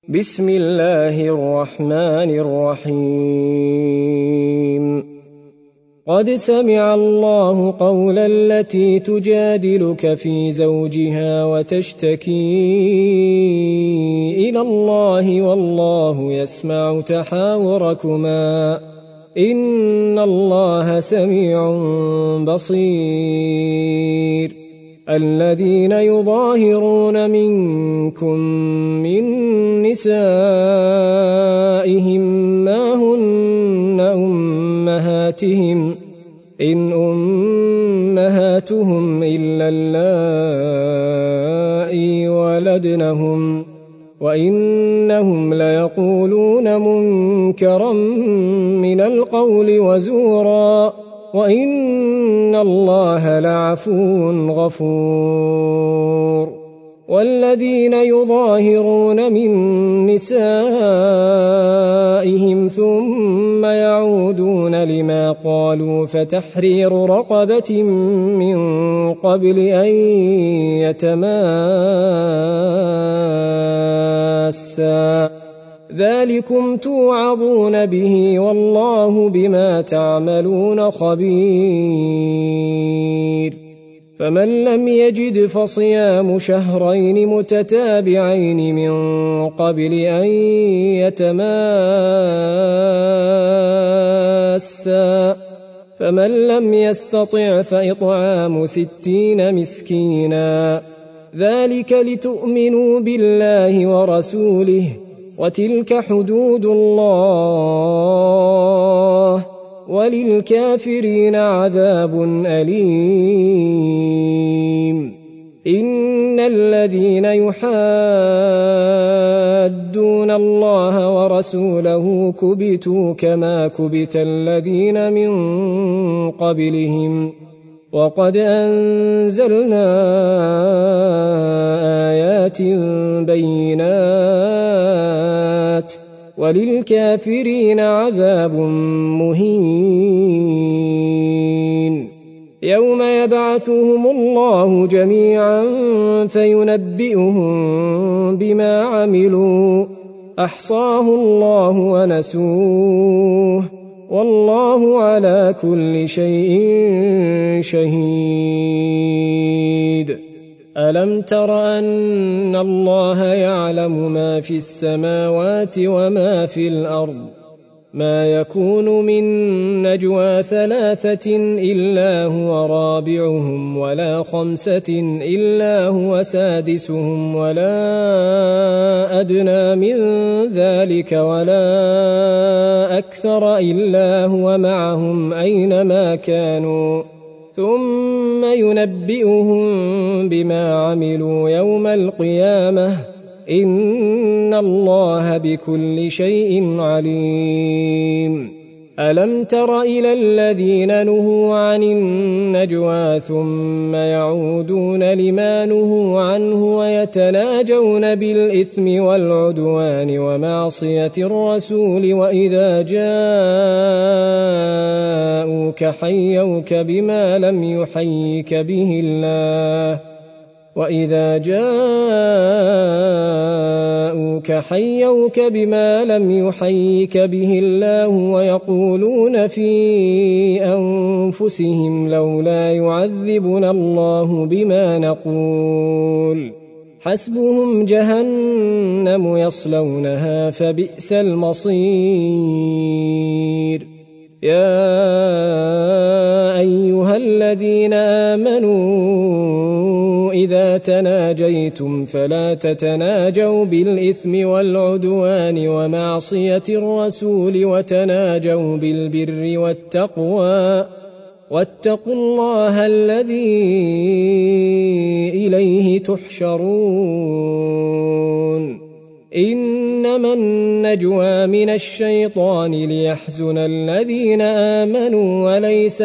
بسم الله الرحمن الرحيم قد سمع الله قول التي تجادلك في زوجها وتشتكي إلى الله والله يسمع تحاوركما إن الله سميع بصير الذين يظاهرون منكم من نسائهم ما هن أمهاتهم إن أمهاتهم إلا اللائي ولدنهم وإنهم ليقولون منكرا من القول وزورا وإن الله لعفو غفور والذين يظاهرون من نسائهم ثم يعودون لما قالوا فتحرير رقبة من قبل أن يتماسا ذلكم توعظون به والله بما تعملون خبير فمن لم يجد فصيام شهرين متتابعين من قبل أن يتماسا فمن لم يستطع فإطعام 60 مسكينا ذلك لتؤمنوا بالله ورسوله وتلك حدود الله وللكافرين عذاب أليم إن الذين يحادون الله ورسوله كبتوا كما كبت الذين من قبلهم وقد أنزلنا آيات بينات وللكافرين عذاب مهين يوم يبعثهم الله جميعا فينبئهم بما عملوا أحصاه الله ونسوه والله على كل شيء شهيد ألم تر أن الله يعلم ما في السماوات وما في الأرض ما يكون من نجوى 3 إلا هو رابعهم ولا 5 إلا هو سادسهم ولا أدنى من ذلك ولا أكثر إلا هو معهم أينما كانوا ثم ينبئهم بما عملوا يوم القيامة إن الله بكل شيء عليم ألم تر إلى الذين نهوا عن النجوى ثم يعودون لما نهوا عنه ويتناجون بالإثم والعدوان ومعصية الرسول وإذا جاءوك حيوك بما لم يحيك به الله ويقولون في أنفسهم لولا يعذبنا الله بما نقول حسبهم جهنم يصلونها فبئس المصير يا أيها الذين آمنوا إذا تناجيتم فلا تتناجوا بالإثم والعدوان ومعصية الرسول وتناجوا بالبر والتقوى واتقوا الله الذي إليه تحشرون إنما النجوى من الشيطان ليحزن الذين آمنوا وليس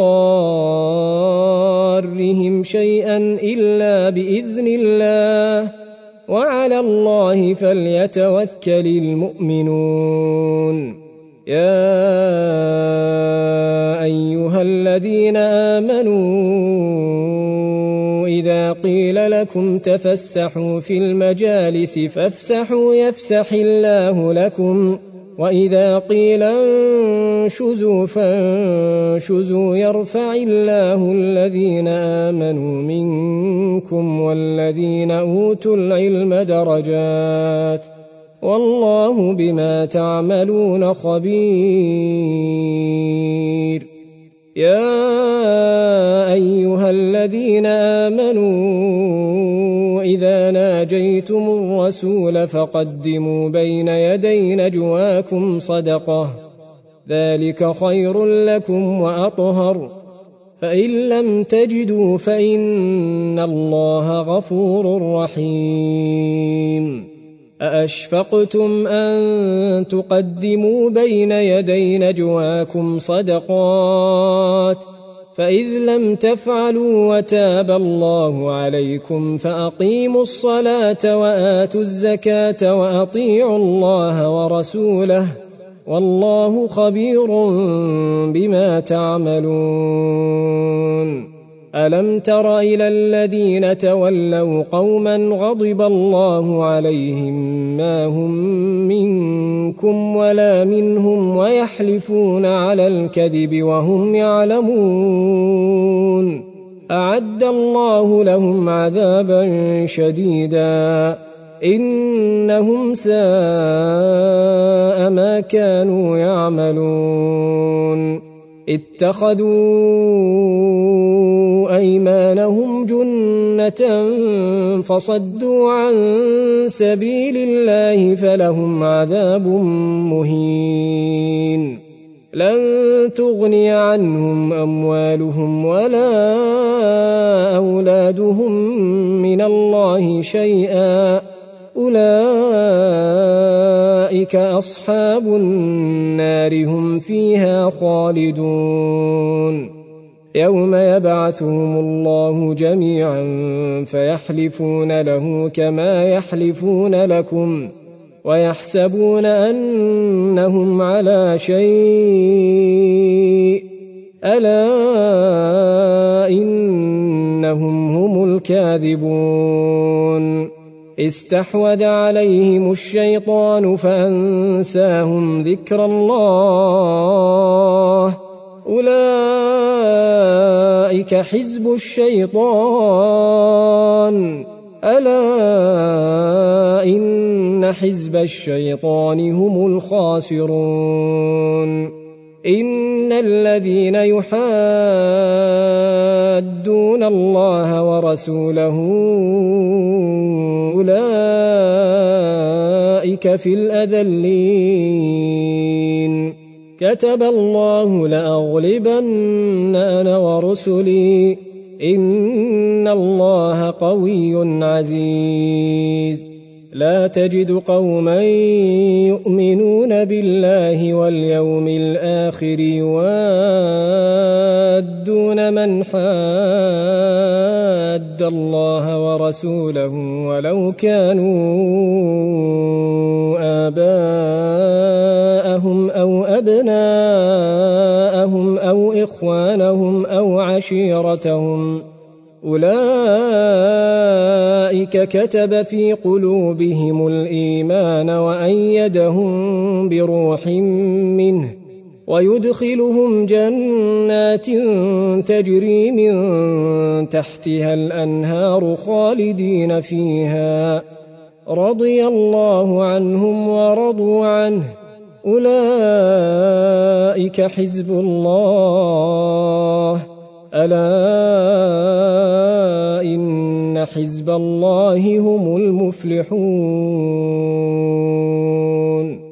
بضارهم شيئا إلا بإذن الله وعلى الله فليتوكل المؤمنون يا أيها الذين آمنوا إذا قيل لكم تفسحوا في المجالس فافسحوا يفسح الله لكم وإذا قيل انشزوا فانشزوا يرفع الله الذين آمنوا منكم والذين أوتوا العلم درجات والله بما تعملون خبير. يا أيها الذين آمنوا إذا ناجيتم الرسول فقدموا بين يدي نجواكم صدقة ذلك خير لكم وأطهر فإن لم تجدوا فإن الله غفور رحيم. أأشفقتم أن تقدموا بين يدي نجواكم صدقات فإذ لم تفعلوا وتاب الله عليكم فأقيموا الصلاة وآتوا الزكاة وأطيعوا الله ورسوله والله خبير بما تعملون. ألم تر إلى الذين تولوا قوما غضب الله عليهم ما هم منكم ولا منهم ويحلفون على الكذب وهم يعلمون أعد الله لهم عذابا شديدا إنهم ساء ما كانوا يعملون. اتخذوا أيمانهم جنة فصدوا عن سبيل الله فلهم عذاب مهين. لن تغني عنهم أموالهم ولا أولادهم من الله شيئا أولئك أصحاب النار هم فيها خالدون. يوم يبعثهم الله جميعا فيحلفون له كما يحلفون لكم ويحسبون أنهم على شيء ألا إنهم هم الكاذبون. استحوذ عليهم الشيطان فأنساهم ذكر الله أولئك حزب الشيطان ألا إن حزب الشيطان هم الخاسرون. إن الذين يحادون الله ورسوله أولئك في الأذلين. كتب الله لأغلبن أنا ورسلي إن الله قوي عزيز. لا تجد قوما يؤمنون بالله واليوم الآخر يوادون من حاد الله ورسوله ولو كانوا آباءهم أو أبناءهم أو إخوانهم أو عشيرتهم أولئك كتب في قلوبهم الإيمان وأيدهم بروح منه ويدخلهم جنات تجري من تحتها الأنهار خالدين فيها رضي الله عنهم ورضوا عنه أولئك حزب الله ألا إن حزب الله هم المفلحون.